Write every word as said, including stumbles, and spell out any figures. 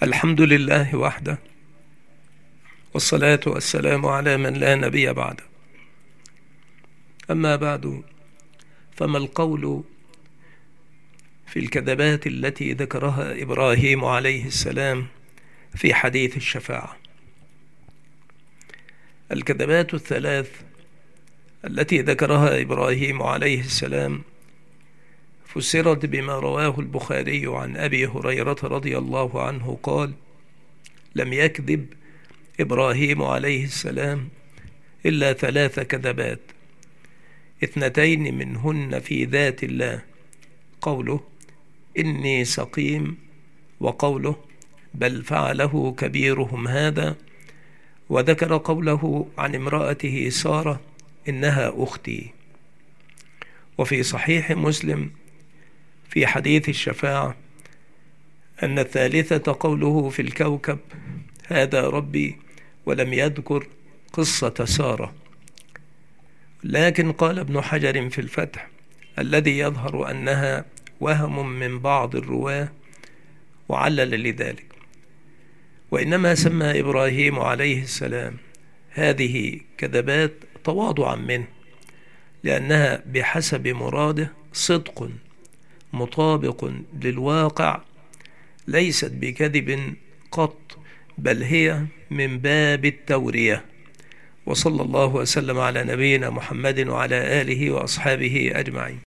الحمد لله وحده، والصلاة والسلام على من لا نبي بعده. أما بعد، فما القول في الكذبات التي ذكرها إبراهيم عليه السلام في حديث الشفاعة؟ الكذبات الثلاث التي ذكرها إبراهيم عليه السلام فسرت بما رواه البخاري عن أبي هريرة رضي الله عنه قال: لم يكذب إبراهيم عليه السلام إلا ثلاث كذبات، اثنتين منهن في ذات الله، قوله إني سقيم، وقوله بل فعله كبيرهم هذا، وذكر قوله عن امرأته سارة إنها أختي. وفي صحيح مسلم في حديث الشفاعة أن الثالثة قوله في الكوكب هذا ربي، ولم يذكر قصة سارة. لكن قال ابن حجر في الفتح الذي يظهر أنها وهم من بعض الرواة، وعلل لذلك، وإنما سمى إبراهيم عليه السلام هذه كذبات تواضعا منه، لأنها بحسب مراده صدق مطابق للواقع، ليست بكذب قط، بل هي من باب التورية. وصلى الله وسلم على نبينا محمد وعلى آله وأصحابه أجمعين.